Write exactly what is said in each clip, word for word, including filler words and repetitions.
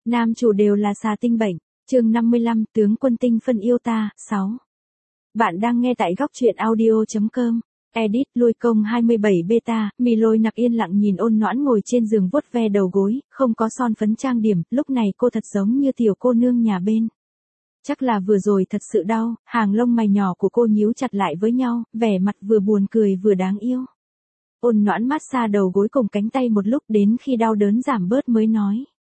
Nam chủ đều là xà tinh bệnh. Chương năm mươi lăm, tướng quân tinh phân yêu ta, sáu. Bạn đang nghe tại góc truyện audio chấm com. Edit, lui công hai mươi bảy beta, mì lôi nặc yên lặng nhìn Ôn Noãn ngồi trên giường vuốt ve đầu gối, không có son phấn trang điểm, lúc này cô thật giống như tiểu cô nương nhà bên. Chắc là vừa rồi thật sự đau, hàng lông mày nhỏ của cô nhíu chặt lại với nhau, vẻ mặt vừa buồn cười vừa đáng yêu. Ôn Noãn mát xa đầu gối cùng cánh tay một lúc đến khi đau đớn giảm bớt mới nói.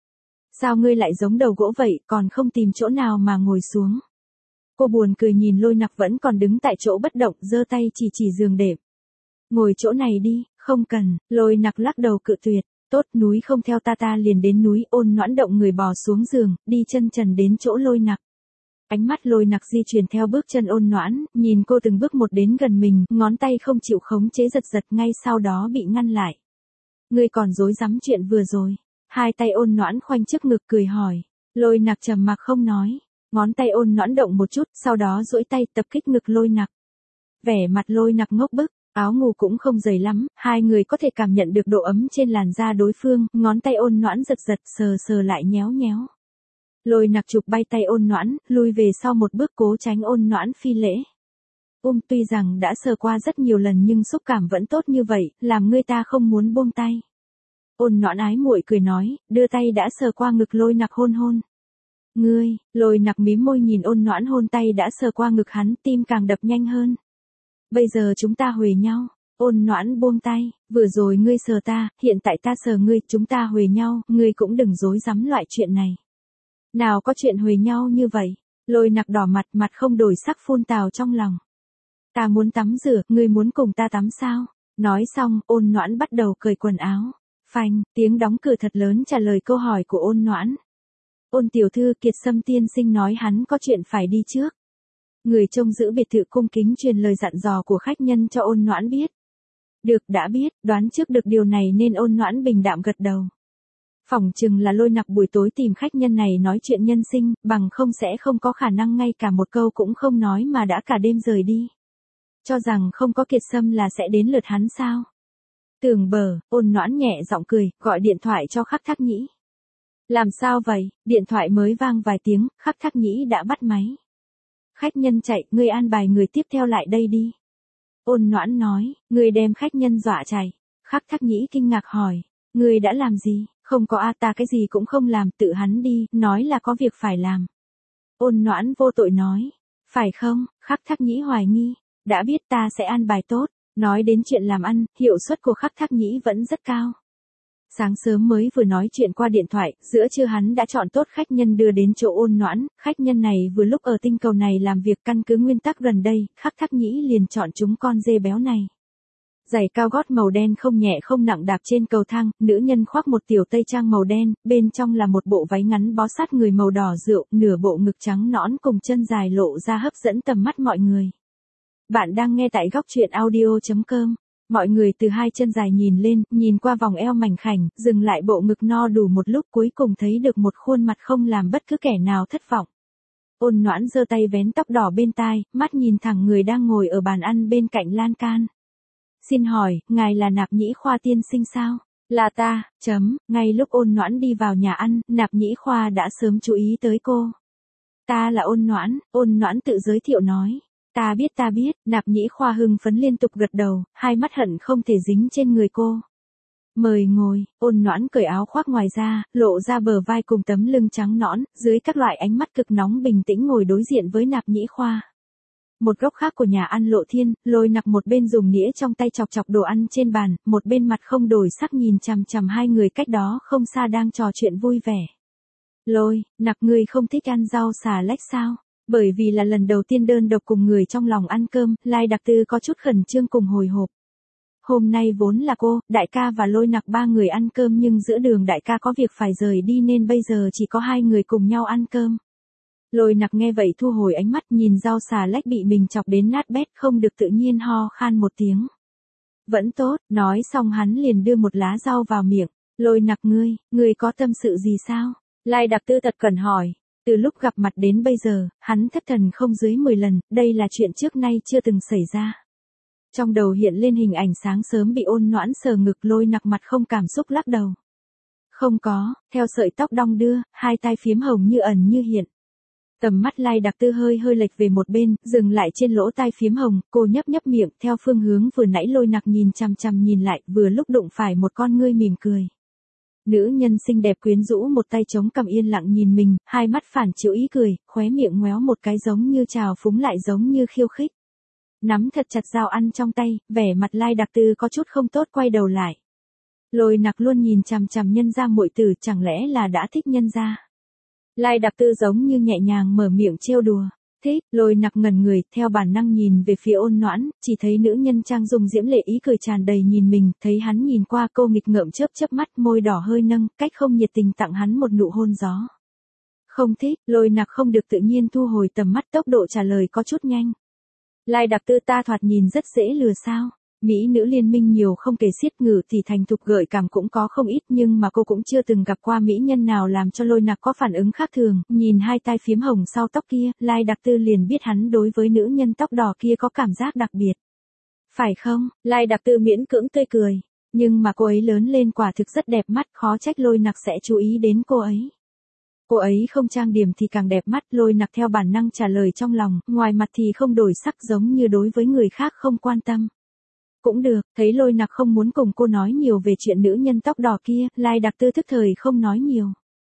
Sao ngươi lại giống đầu gỗ vậy, còn không tìm chỗ nào mà ngồi xuống. Cô buồn cười nhìn lôi nặc vẫn còn đứng tại chỗ bất động, giơ tay chỉ chỉ giường đệm. Ngồi chỗ này đi, không cần, lôi nặc lắc đầu cự tuyệt. Tốt, núi không theo ta ta liền đến núi. Ôn Noãn động người bò xuống giường, đi chân trần đến chỗ lôi nặc. Ánh mắt lôi nặc di chuyển theo bước chân Ôn Noãn, nhìn cô từng bước một đến gần mình, ngón tay không chịu khống chế giật giật, ngay sau đó bị ngăn lại. Ngươi còn dối dám chuyện vừa rồi. Hai tay Ôn Noãn khoanh trước ngực cười hỏi. Lôi nặc trầm mặc không nói. Ngón tay Ôn Noãn động một chút, sau đó duỗi tay tập kích ngực lôi nặc. Vẻ mặt lôi nặc ngốc bức, áo ngủ cũng không dày lắm, hai người có thể cảm nhận được độ ấm trên làn da đối phương, ngón tay Ôn Noãn giật giật, sờ sờ lại nhéo nhéo. Lôi nặc chụp bay tay Ôn Noãn, lui về sau một bước cố tránh Ôn Noãn phi lễ. Um tuy rằng đã sờ qua rất nhiều lần nhưng xúc cảm vẫn tốt như vậy, làm người ta không muốn buông tay. Ôn Noãn ái muội cười nói, đưa tay đã sờ qua ngực lôi nặc hôn hôn. Ngươi, lôi nặc mím môi nhìn Ôn Noãn hôn tay đã sờ qua ngực hắn, tim càng đập nhanh hơn. Bây giờ chúng ta huề nhau. Ôn Noãn buông tay, vừa rồi ngươi sờ ta, hiện tại ta sờ ngươi, chúng ta huề nhau, ngươi cũng đừng dối dám loại chuyện này. Nào có chuyện huề nhau như vậy. Lôi nặc đỏ mặt, mặt không đổi sắc phun tào trong lòng. Ta muốn tắm rửa, ngươi muốn cùng ta tắm sao? Nói xong, Ôn Noãn bắt đầu cởi quần áo. Phanh, tiếng đóng cửa thật lớn trả lời câu hỏi của Ôn Noãn. Ôn tiểu thư, Kiệt Sâm tiên sinh nói hắn có chuyện phải đi trước. Người trông giữ biệt thự cung kính truyền lời dặn dò của khách nhân cho Ôn Noãn biết. Được, đã biết, đoán trước được điều này nên Ôn Noãn bình đạm gật đầu. Phỏng chừng là lôi nặc buổi tối tìm khách nhân này nói chuyện nhân sinh, bằng không sẽ không có khả năng ngay cả một câu cũng không nói mà đã cả đêm rời đi. Cho rằng không có Kiệt Sâm là sẽ đến lượt hắn sao? Tưởng bờ, Ôn Noãn nhẹ giọng cười, gọi điện thoại cho Khắc Thác Nhĩ. Làm sao vậy? Điện thoại mới vang vài tiếng, Khắc Thác Nhĩ đã bắt máy. Khách nhân chạy, ngươi an bài người tiếp theo lại đây đi. Ôn Noãn nói, ngươi đem khách nhân dọa chạy. Khắc Thác Nhĩ kinh ngạc hỏi, ngươi đã làm gì? Không có a, ta cái gì cũng không làm, tự hắn đi, nói là có việc phải làm. Ôn Noãn vô tội nói, phải không? Khắc Thác Nhĩ hoài nghi, đã biết ta sẽ an bài tốt. Nói đến chuyện làm ăn, hiệu suất của Khắc Thác Nhĩ vẫn rất cao. Sáng sớm mới vừa nói chuyện qua điện thoại, giữa trưa hắn đã chọn tốt khách nhân đưa đến chỗ Ôn Noãn, khách nhân này vừa lúc ở tinh cầu này làm việc căn cứ nguyên tắc gần đây, Khắc Thác Nhĩ liền chọn chúng con dê béo này. Giày cao gót màu đen không nhẹ không nặng đạp trên cầu thang, nữ nhân khoác một tiểu tây trang màu đen, bên trong là một bộ váy ngắn bó sát người màu đỏ rượu, nửa bộ ngực trắng nõn cùng chân dài lộ ra hấp dẫn tầm mắt mọi người. Bạn đang nghe tại góc truyện audio chấm com. Mọi người từ hai chân dài nhìn lên, nhìn qua vòng eo mảnh khảnh, dừng lại bộ ngực no đủ một lúc cuối cùng thấy được một khuôn mặt không làm bất cứ kẻ nào thất vọng. Ôn Noãn giơ tay vén tóc đỏ bên tai, mắt nhìn thẳng người đang ngồi ở bàn ăn bên cạnh lan can. Xin hỏi, ngài là Nạp Nhĩ Khoa tiên sinh sao? Là ta, chấm, ngay lúc Ôn Noãn đi vào nhà ăn, Nạp Nhĩ Khoa đã sớm chú ý tới cô. Ta là Ôn Noãn, Ôn Noãn tự giới thiệu nói. Ta biết ta biết, Nạp Nhĩ Khoa hưng phấn liên tục gật đầu, hai mắt hận không thể dính trên người cô. Mời ngồi. Ôn Noãn cởi áo khoác ngoài ra, lộ ra bờ vai cùng tấm lưng trắng nõn, dưới các loại ánh mắt cực nóng bình tĩnh ngồi đối diện với Nạp Nhĩ Khoa. Một góc khác của nhà ăn Lộ Thiên, Lôi nặc một bên dùng nĩa trong tay chọc chọc đồ ăn trên bàn, một bên mặt không đổi sắc nhìn chằm chằm hai người cách đó không xa đang trò chuyện vui vẻ. Lôi, nặc ngươi không thích ăn rau xà lách sao? Bởi vì là lần đầu tiên đơn độc cùng người trong lòng ăn cơm, Lai Đặc Tư có chút khẩn trương cùng hồi hộp. Hôm nay vốn là cô, đại ca và Lôi nặc ba người ăn cơm nhưng giữa đường đại ca có việc phải rời đi nên bây giờ chỉ có hai người cùng nhau ăn cơm. Lôi nặc nghe vậy thu hồi ánh mắt nhìn rau xà lách bị mình chọc đến nát bét không được tự nhiên ho khan một tiếng. Vẫn tốt, nói xong hắn liền đưa một lá rau vào miệng. Lôi nặc ngươi, ngươi có tâm sự gì sao? Lai Đặc Tư tật cẩn hỏi. Từ lúc gặp mặt đến bây giờ, hắn thất thần không dưới mười lần, đây là chuyện trước nay chưa từng xảy ra. Trong đầu hiện lên hình ảnh sáng sớm bị Ôn Noãn sờ ngực. Lôi nặc mặt không cảm xúc lắc đầu. Không có, theo sợi tóc đong đưa, hai tai phiếm hồng như ẩn như hiện. Tầm mắt Lai Đặc Tư hơi hơi lệch về một bên, dừng lại trên lỗ tai phiếm hồng, cô nhấp nhấp miệng, theo phương hướng vừa nãy Lôi Nặc nhìn chằm chằm nhìn lại, vừa lúc đụng phải một con ngươi mỉm cười. Nữ nhân xinh đẹp quyến rũ một tay chống cằm yên lặng nhìn mình, hai mắt phản chiếu ý cười, khóe miệng ngoéo một cái giống như trào phúng lại giống như khiêu khích. Nắm thật chặt dao ăn trong tay, vẻ mặt Lai Đặc Tư có chút không tốt quay đầu lại. Lôi Nặc luôn nhìn chằm chằm nhân gia muội tử, chẳng lẽ là đã thích nhân gia. Lai Đặc Tư giống như nhẹ nhàng mở miệng trêu đùa. Thích, Lôi Nặc ngẩn người, theo bản năng nhìn về phía Ôn Noãn, chỉ thấy nữ nhân trang dung diễm lệ ý cười tràn đầy nhìn mình, thấy hắn nhìn qua cô nghịch ngợm chớp chớp mắt, môi đỏ hơi nâng, cách không nhiệt tình tặng hắn một nụ hôn gió. Không thích, Lôi Nặc không được tự nhiên thu hồi tầm mắt, tốc độ trả lời có chút nhanh. Lai Đặc Tư ta thoạt nhìn rất dễ lừa sao? Mỹ nữ liên minh nhiều không kể xiết, ngử thì thành thục gợi cảm cũng có không ít, nhưng mà cô cũng chưa từng gặp qua mỹ nhân nào làm cho Lôi Nặc có phản ứng khác thường, nhìn hai tai phiếm hồng sau tóc kia, Lai Đặc Tư liền biết hắn đối với nữ nhân tóc đỏ kia có cảm giác đặc biệt. Phải không? Lai Đặc Tư miễn cưỡng tươi cười, nhưng mà cô ấy lớn lên quả thực rất đẹp mắt, khó trách Lôi Nặc sẽ chú ý đến cô ấy. Cô ấy không trang điểm thì càng đẹp mắt, Lôi Nặc theo bản năng trả lời trong lòng, ngoài mặt thì không đổi sắc giống như đối với người khác không quan tâm. Cũng được, thấy Lôi Nặc không muốn cùng cô nói nhiều về chuyện nữ nhân tóc đỏ kia, Lai Đặc Tư thức thời không nói nhiều.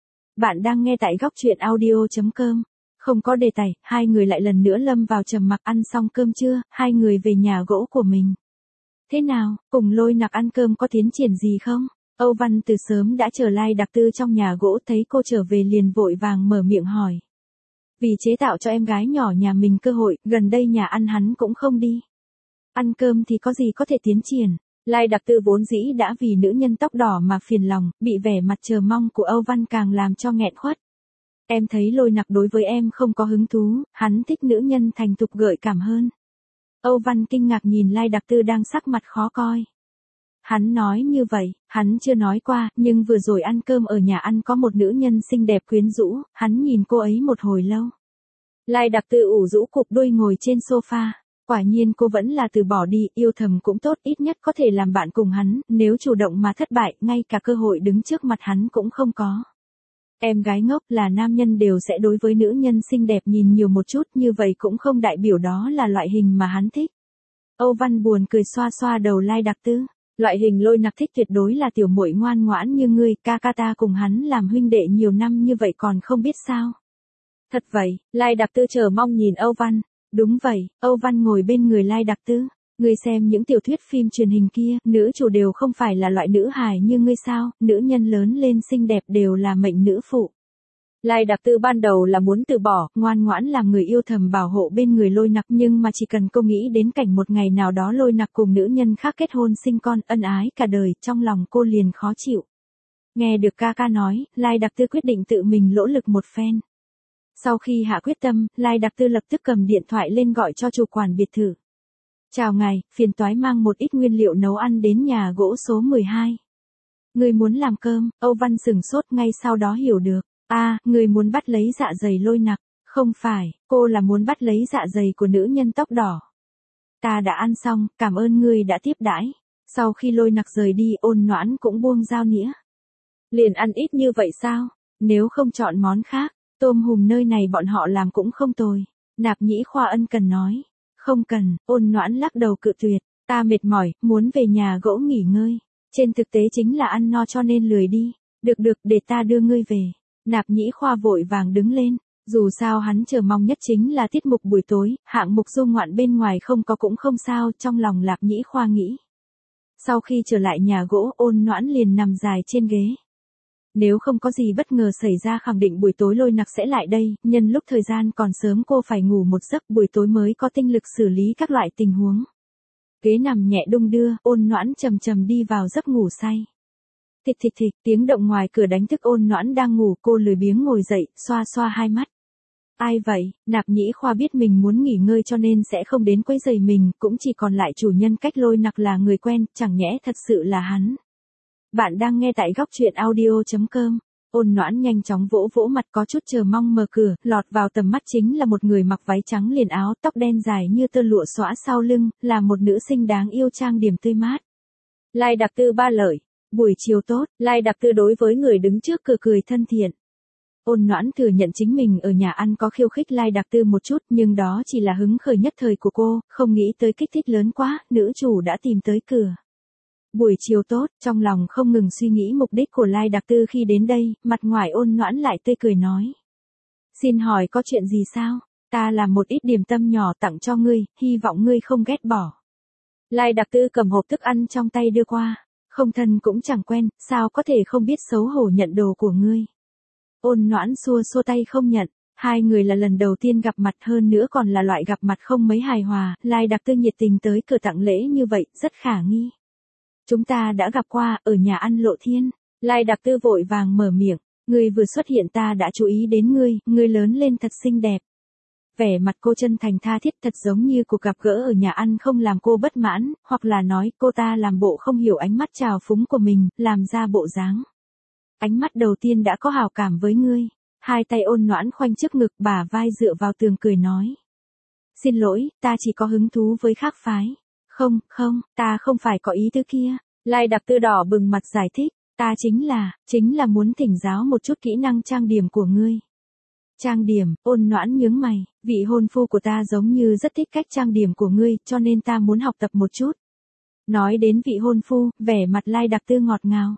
Bạn đang nghe tại góc truyện audio chấm com. Không có đề tài, hai người lại lần nữa lâm vào trầm mặc. Ăn xong cơm trưa, hai người về nhà gỗ của mình. Thế nào, cùng Lôi Nặc ăn cơm có tiến triển gì không? Âu Văn từ sớm đã chờ Lai Đặc Tư trong nhà gỗ, thấy cô trở về liền vội vàng mở miệng hỏi. Vì chế tạo cho em gái nhỏ nhà mình cơ hội, gần đây nhà ăn hắn cũng không đi. Ăn cơm thì có gì có thể tiến triển. Lai Đặc Tư vốn dĩ đã vì nữ nhân tóc đỏ mà phiền lòng, bị vẻ mặt chờ mong của Âu Văn càng làm cho nghẹn khuất. Em thấy Lôi Nặc đối với em không có hứng thú, hắn thích nữ nhân thành thục gợi cảm hơn. Âu Văn kinh ngạc nhìn Lai Đặc Tư đang sắc mặt khó coi. Hắn nói như vậy, hắn chưa nói qua, nhưng vừa rồi ăn cơm ở nhà ăn có một nữ nhân xinh đẹp quyến rũ, hắn nhìn cô ấy một hồi lâu. Lai Đặc Tư ủ rũ cụp đuôi ngồi trên sofa. Quả nhiên cô vẫn là từ bỏ đi, yêu thầm cũng tốt, ít nhất có thể làm bạn cùng hắn, nếu chủ động mà thất bại, ngay cả cơ hội đứng trước mặt hắn cũng không có. Em gái ngốc, là nam nhân đều sẽ đối với nữ nhân xinh đẹp nhìn nhiều một chút, như vậy cũng không đại biểu đó là loại hình mà hắn thích. Âu Văn buồn cười xoa xoa đầu Lai Đặc Tư, loại hình Lôi Nặc thích tuyệt đối là tiểu muội ngoan ngoãn như ngươi, ca ca ta cùng hắn làm huynh đệ nhiều năm như vậy còn không biết sao. Thật vậy, Lai Đặc Tư chờ mong nhìn Âu Văn. Đúng vậy, Âu Văn ngồi bên người Lai Đặc Tư. Ngươi xem những tiểu thuyết phim truyền hình kia, nữ chủ đều không phải là loại nữ hài như ngươi sao, nữ nhân lớn lên xinh đẹp đều là mệnh nữ phụ. Lai Đặc Tư ban đầu là muốn từ bỏ, ngoan ngoãn làm người yêu thầm bảo hộ bên người Lôi Nặc, nhưng mà chỉ cần cô nghĩ đến cảnh một ngày nào đó Lôi Nặc cùng nữ nhân khác kết hôn sinh con, ân ái cả đời, trong lòng cô liền khó chịu. Nghe được ca ca nói, Lai Đặc Tư quyết định tự mình nỗ lực một phen. Sau khi hạ quyết tâm, Lai Đặc Tư lập tức cầm điện thoại lên gọi cho chủ quản biệt thự. Chào ngài, phiền toái mang một ít nguyên liệu nấu ăn đến nhà gỗ số mười hai. Người muốn làm cơm, Âu Văn sửng sốt ngay sau đó hiểu được. À, người muốn bắt lấy dạ dày Lôi Nặc. Không phải, cô là muốn bắt lấy dạ dày của nữ nhân tóc đỏ. Ta đã ăn xong, cảm ơn ngươi đã tiếp đãi. Sau khi Lôi Nặc rời đi, Ôn Noãn cũng buông dao nĩa. Liền ăn ít như vậy sao? Nếu không chọn món khác. Tôm hùm nơi này bọn họ làm cũng không tồi. Nạp Nhĩ Khoa ân cần nói. Không cần, Ôn Noãn lắc đầu cự tuyệt. Ta mệt mỏi, muốn về nhà gỗ nghỉ ngơi. Trên thực tế chính là ăn no cho nên lười đi. Được được, để ta đưa ngươi về. Nạp Nhĩ Khoa vội vàng đứng lên. Dù sao hắn chờ mong nhất chính là tiết mục buổi tối, hạng mục du ngoạn bên ngoài không có cũng không sao, trong lòng Nạp Nhĩ Khoa nghĩ. Sau khi trở lại nhà gỗ, Ôn Noãn liền nằm dài trên ghế. Nếu không có gì bất ngờ xảy ra khẳng định buổi tối Lôi Nặc sẽ lại đây, nhân lúc thời gian còn sớm cô phải ngủ một giấc buổi tối mới có tinh lực xử lý các loại tình huống. Ghế nằm nhẹ đung đưa, Ôn Noãn trầm trầm đi vào giấc ngủ say. Thịch thịch thịch, tiếng động ngoài cửa đánh thức Ôn Noãn đang ngủ, cô lười biếng ngồi dậy, xoa xoa hai mắt. Ai vậy? Nạp Nhĩ Khoa biết mình muốn nghỉ ngơi cho nên sẽ không đến quấy rầy mình, cũng chỉ còn lại chủ nhân cách Lôi Nặc là người quen, chẳng nhẽ thật sự là hắn. Bạn đang nghe tại góc truyện audio chấm com. Ôn Noãn nhanh chóng vỗ vỗ mặt có chút chờ mong mở cửa, lọt vào tầm mắt chính là một người mặc váy trắng liền áo, tóc đen dài như tơ lụa xõa sau lưng, là một nữ sinh đáng yêu trang điểm tươi mát. Lai Đặc Tư ba lời. Buổi chiều tốt, Lai Đặc Tư đối với người đứng trước cửa cười thân thiện. Ôn Noãn thừa nhận chính mình ở nhà ăn có khiêu khích Lai Đặc Tư một chút, nhưng đó chỉ là hứng khởi nhất thời của cô, không nghĩ tới kích thích lớn quá, nữ chủ đã tìm tới cửa. Buổi chiều tốt, trong lòng không ngừng suy nghĩ mục đích của Lai Đặc Tư khi đến đây, mặt ngoài Ôn Noãn lại tươi cười nói. Xin hỏi có chuyện gì sao? Ta làm một ít điểm tâm nhỏ tặng cho ngươi, hy vọng ngươi không ghét bỏ. Lai Đặc Tư cầm hộp thức ăn trong tay đưa qua. Không thân cũng chẳng quen, sao có thể không biết xấu hổ nhận đồ của ngươi. Ôn Noãn xua xua tay không nhận, hai người là lần đầu tiên gặp mặt, hơn nữa còn là loại gặp mặt không mấy hài hòa, Lai Đặc Tư nhiệt tình tới cửa tặng lễ như vậy, rất khả nghi. Chúng ta đã gặp qua, ở nhà ăn Lộ Thiên. Lai Đặc Tư vội vàng mở miệng, ngươi vừa xuất hiện ta đã chú ý đến ngươi, ngươi lớn lên thật xinh đẹp. Vẻ mặt cô chân thành tha thiết, thật giống như cuộc gặp gỡ ở nhà ăn không làm cô bất mãn, hoặc là nói cô ta làm bộ không hiểu ánh mắt trào phúng của mình, làm ra bộ dáng. Ánh mắt đầu tiên đã có hảo cảm với ngươi. Hai tay Ôn Noãn khoanh trước ngực, bả vai dựa vào tường cười nói. Xin lỗi, ta chỉ có hứng thú với khác phái. Không, không, ta không phải có ý tứ kia. Lai Đặc Tư đỏ bừng mặt giải thích, ta chính là, chính là muốn thỉnh giáo một chút kỹ năng trang điểm của ngươi. Trang điểm, Ôn Noãn nhướng mày, vị hôn phu của ta giống như rất thích cách trang điểm của ngươi, cho nên ta muốn học tập một chút. Nói đến vị hôn phu, vẻ mặt Lai Đặc Tư ngọt ngào.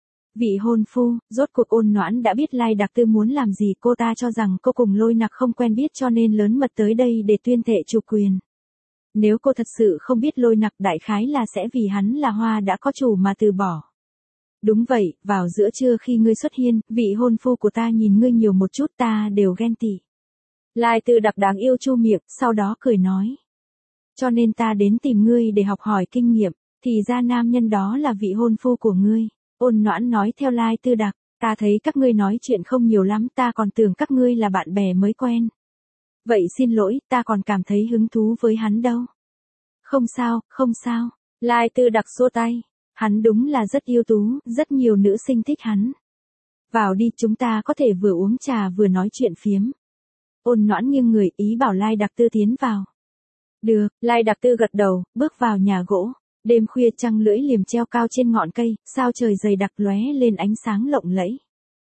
Vị hôn phu, rốt cuộc Ôn Noãn đã biết Lai Đặc Tư muốn làm gì, cô ta cho rằng cô cùng Lôi Nặc không quen biết cho nên lớn mật tới đây để tuyên thệ chủ quyền. Nếu cô thật sự không biết Lôi Nặc, đại khái là sẽ vì hắn là hoa đã có chủ mà từ bỏ. Đúng vậy, vào giữa trưa khi ngươi xuất hiện, vị hôn phu của ta nhìn ngươi nhiều một chút ta đều ghen tị. Lai Tư Đặc đáng yêu chu miệng, sau đó cười nói. Cho nên ta đến tìm ngươi để học hỏi kinh nghiệm, thì ra nam nhân đó là vị hôn phu của ngươi. Ôn Noãn nói theo Lai Tư Đặc, ta thấy các ngươi nói chuyện không nhiều lắm, ta còn tưởng các ngươi là bạn bè mới quen. Vậy xin lỗi, ta còn cảm thấy hứng thú với hắn đâu. Không sao, không sao. Lai Tư Đặc xua tay. Hắn đúng là rất ưu tú, rất nhiều nữ sinh thích hắn. Vào đi, chúng ta có thể vừa uống trà vừa nói chuyện phiếm. Ôn Noãn nghiêng người ý bảo Lai Đặc Tư tiến vào. Được, Lai Đặc Tư gật đầu, bước vào nhà gỗ. Đêm khuya trăng lưỡi liềm treo cao trên ngọn cây, sao trời dày đặc lóe lên ánh sáng lộng lẫy.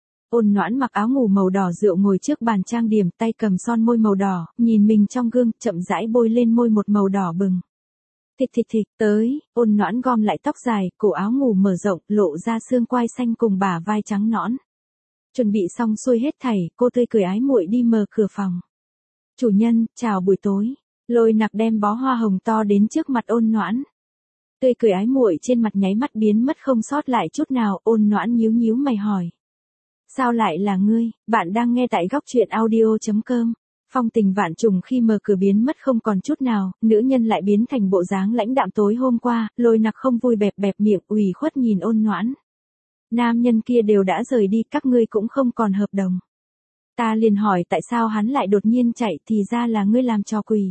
Ôn Noãn mặc áo ngủ màu đỏ rượu ngồi trước bàn trang điểm, tay cầm son môi màu đỏ, nhìn mình trong gương, chậm rãi bôi lên môi một màu đỏ bừng. Thịt thịt thịt, tới, Ôn Noãn gom lại tóc dài, cổ áo ngủ mở rộng, lộ ra xương quai xanh cùng bả vai trắng nõn. Chuẩn bị xong xuôi hết thảy, cô tươi cười ái muội đi mở cửa phòng. Chủ nhân, chào buổi tối. Lôi Nặc đem bó hoa hồng to đến trước mặt Ôn Noãn. Tươi cười ái muội trên mặt nháy mắt biến mất không sót lại chút nào. Ôn Noãn nhíu nhíu mày hỏi. Sao lại là ngươi? Bạn đang nghe tại góc truyện audio chấm com. Phong tình vạn trùng khi mở cửa biến mất không còn chút nào, nữ nhân lại biến thành bộ dáng lãnh đạm tối hôm qua. Lôi Nặc không vui bẹp bẹp miệng, ủy khuất nhìn Ôn Noãn. Nam nhân kia đều đã rời đi, các ngươi cũng không còn hợp đồng. Ta liền hỏi tại sao hắn lại đột nhiên chạy, thì ra là ngươi làm trò quỷ.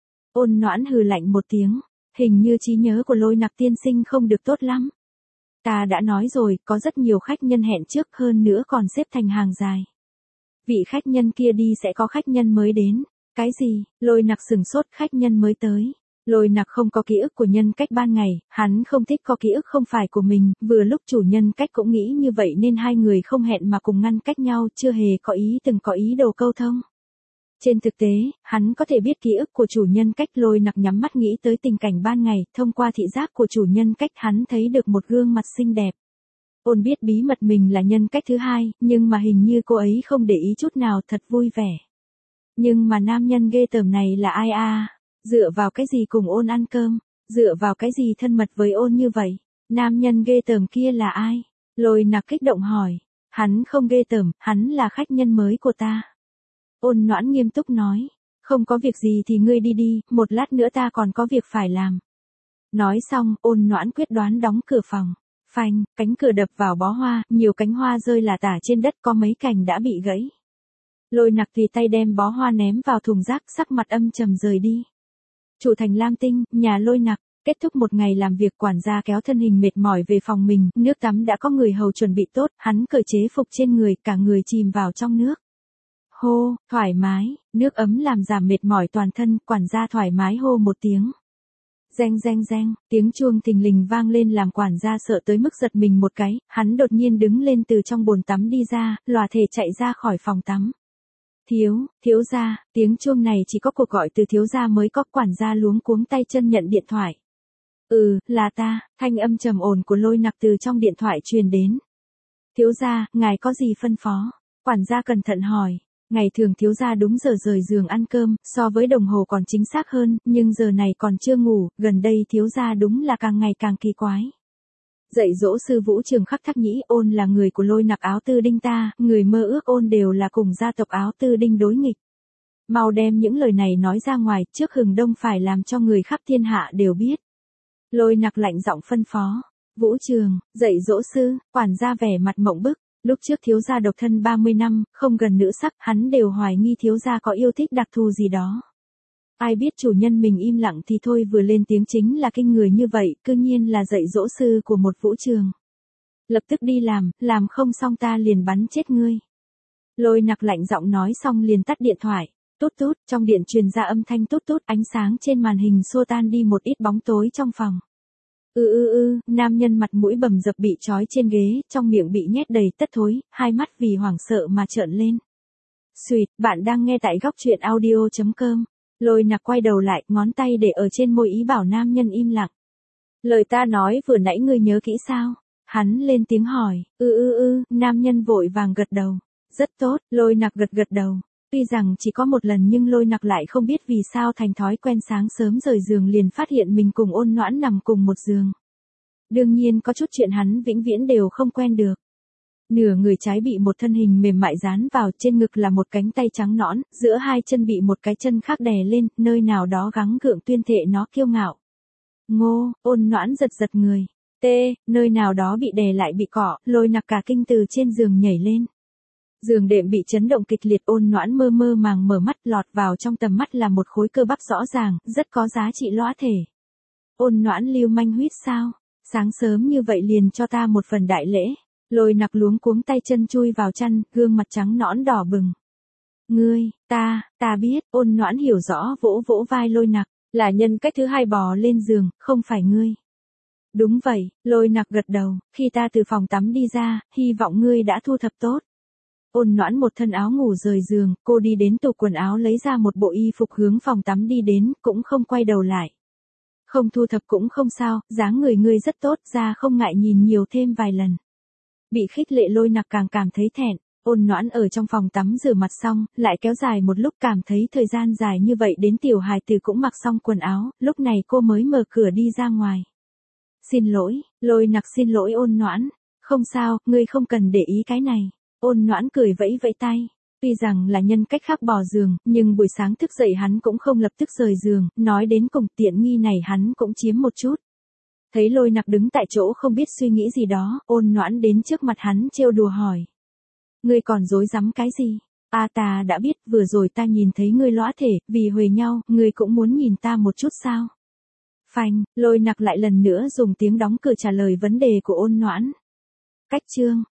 Ôn Noãn hừ lạnh một tiếng, hình như trí nhớ của Lôi Nặc tiên sinh không được tốt lắm. Ta đã nói rồi, có rất nhiều khách nhân hẹn trước, hơn nữa còn xếp thành hàng dài. Vị khách nhân kia đi sẽ có khách nhân mới đến. Cái gì? Lôi Nặc sừng sốt, khách nhân mới tới. Lôi Nặc không có ký ức của nhân cách ban ngày, hắn không thích có ký ức không phải của mình, vừa lúc chủ nhân cách cũng nghĩ như vậy nên hai người không hẹn mà cùng ngăn cách nhau, chưa hề có ý từng có ý đồ câu thông. Trên thực tế, hắn có thể biết ký ức của chủ nhân cách. Lôi Nặc nhắm mắt nghĩ tới tình cảnh ban ngày, thông qua thị giác của chủ nhân cách hắn thấy được một gương mặt xinh đẹp. Ôn biết bí mật mình là nhân cách thứ hai, nhưng mà hình như cô ấy không để ý chút nào, thật vui vẻ. Nhưng mà nam nhân ghê tởm này là ai a? Dựa vào cái gì cùng Ôn ăn cơm? Dựa vào cái gì thân mật với Ôn như vậy? Nam nhân ghê tởm kia là ai? Lôi Nặc kích động hỏi. Hắn không ghê tởm, hắn là khách nhân mới của ta. Ôn Noãn nghiêm túc nói. Không có việc gì thì ngươi đi đi, một lát nữa ta còn có việc phải làm. Nói xong, Ôn Noãn quyết đoán đóng cửa phòng. Phanh, cánh cửa đập vào bó hoa, nhiều cánh hoa rơi lả tả trên đất, có mấy cành đã bị gãy. Lôi Nặc thì tay đem bó hoa ném vào thùng rác, sắc mặt âm trầm rời đi. Chủ thành Lam Tinh, nhà Lôi Nặc, kết thúc một ngày làm việc, quản gia kéo thân hình mệt mỏi về phòng mình, nước tắm đã có người hầu chuẩn bị tốt, hắn cởi chế phục trên người, cả người chìm vào trong nước. Hô, thoải mái, nước ấm làm giảm mệt mỏi toàn thân, quản gia thoải mái hô một tiếng. Reng reng reng, tiếng chuông thình lình vang lên làm quản gia sợ tới mức giật mình một cái, hắn đột nhiên đứng lên từ trong bồn tắm đi ra, lòa thể chạy ra khỏi phòng tắm. Thiếu, thiếu gia, tiếng chuông này chỉ có cuộc gọi từ thiếu gia mới có, quản gia luống cuống tay chân nhận điện thoại. Ừ, là ta, thanh âm trầm ổn của Lôi Nặc từ trong điện thoại truyền đến. Thiếu gia, ngài có gì phân phó? Quản gia cẩn thận hỏi. Ngày thường thiếu gia đúng giờ rời giường ăn cơm, so với đồng hồ còn chính xác hơn, nhưng giờ này còn chưa ngủ, gần đây thiếu gia đúng là càng ngày càng kỳ quái. Dạy dỗ sư Vũ Trường Khắc Thác Nhĩ Ôn là người của Lôi Nặc Áo Tư Đinh ta, người mơ ước Ôn đều là cùng gia tộc Áo Tư Đinh đối nghịch. Mau đem những lời này nói ra ngoài, trước hừng đông phải làm cho người khắp thiên hạ đều biết. Lôi Nặc lạnh giọng phân phó. Vũ Trường, dạy dỗ sư, quản gia vẻ mặt mộng bức. Lúc trước thiếu gia độc thân ba mươi năm, không gần nữ sắc, hắn đều hoài nghi thiếu gia có yêu thích đặc thù gì đó. Ai biết chủ nhân mình im lặng thì thôi, vừa lên tiếng chính là kinh người như vậy, cư nhiên là dạy dỗ sư của một Vũ Trường. Lập tức đi làm, làm không xong ta liền bắn chết ngươi. Lôi Nặc lạnh giọng nói xong liền tắt điện thoại. Tút tút, trong điện truyền ra âm thanh tút tút, ánh sáng trên màn hình xua tan đi một ít bóng tối trong phòng. Ư ư ư, nam nhân mặt mũi bầm dập bị trói trên ghế, trong miệng bị nhét đầy tất thối, hai mắt vì hoảng sợ mà trợn lên. Xuyệt, bạn đang nghe tại góc truyện audio chấm com. Lôi Nặc quay đầu lại, ngón tay để ở trên môi ý bảo nam nhân im lặng. Lời ta nói vừa nãy ngươi nhớ kỹ sao? Hắn lên tiếng hỏi. Ư ư ư, nam nhân vội vàng gật đầu. Rất tốt, Lôi Nặc gật gật đầu. Tuy rằng chỉ có một lần nhưng Lôi Nặc lại không biết vì sao thành thói quen sáng sớm rời giường liền phát hiện mình cùng Ôn Noãn nằm cùng một giường. Đương nhiên có chút chuyện hắn vĩnh viễn đều không quen được. Nửa người trái bị một thân hình mềm mại dán vào, trên ngực là một cánh tay trắng nõn, giữa hai chân bị một cái chân khác đè lên, nơi nào đó gắng gượng tuyên thệ nó kiêu ngạo. Ngô, Ôn Noãn giật giật người. Tê, nơi nào đó bị đè lại bị cọ, Lôi Nặc cả kinh từ trên giường nhảy lên. Giường đệm bị chấn động kịch liệt, Ôn Noãn mơ mơ màng mở mắt, lọt vào trong tầm mắt là một khối cơ bắp rõ ràng, rất có giá trị lõa thể. Ôn Noãn lưu manh huyết sao? Sáng sớm như vậy liền cho ta một phần đại lễ. Lôi Nặc luống cuống tay chân chui vào chăn, gương mặt trắng nõn đỏ bừng. Ngươi, ta, ta biết, Ôn Noãn hiểu rõ vỗ vỗ vai Lôi Nặc, là nhân cách thứ hai bò lên giường, không phải ngươi. Đúng vậy, Lôi Nặc gật đầu, khi ta từ phòng tắm đi ra, hy vọng ngươi đã thu thập tốt. Ôn Noãn một thân áo ngủ rời giường, cô đi đến tủ quần áo lấy ra một bộ y phục hướng phòng tắm đi đến, cũng không quay đầu lại. Không thu thập cũng không sao, dáng người ngươi rất tốt, ra không ngại nhìn nhiều thêm vài lần. Bị khích lệ Lôi Nặc càng cảm thấy thẹn. Ôn Noãn ở trong phòng tắm rửa mặt xong, lại kéo dài một lúc, cảm thấy thời gian dài như vậy đến tiểu hài tử cũng mặc xong quần áo, lúc này cô mới mở cửa đi ra ngoài. Xin lỗi, Lôi Nặc xin lỗi Ôn Noãn. Không sao, ngươi không cần để ý cái này. Ôn Noãn cười vẫy vẫy tay. Tuy rằng là nhân cách khác bò giường, nhưng buổi sáng thức dậy hắn cũng không lập tức rời giường, nói đến cùng tiện nghi này hắn cũng chiếm một chút. Thấy Lôi Nặc đứng tại chỗ không biết suy nghĩ gì đó, Ôn Noãn đến trước mặt hắn trêu đùa hỏi. Ngươi còn dối rắm cái gì? A ta đã biết, vừa rồi ta nhìn thấy ngươi lõa thể, vì huề nhau, ngươi cũng muốn nhìn ta một chút sao? Phanh, Lôi Nặc lại lần nữa dùng tiếng đóng cửa trả lời vấn đề của Ôn Noãn. Cách chương.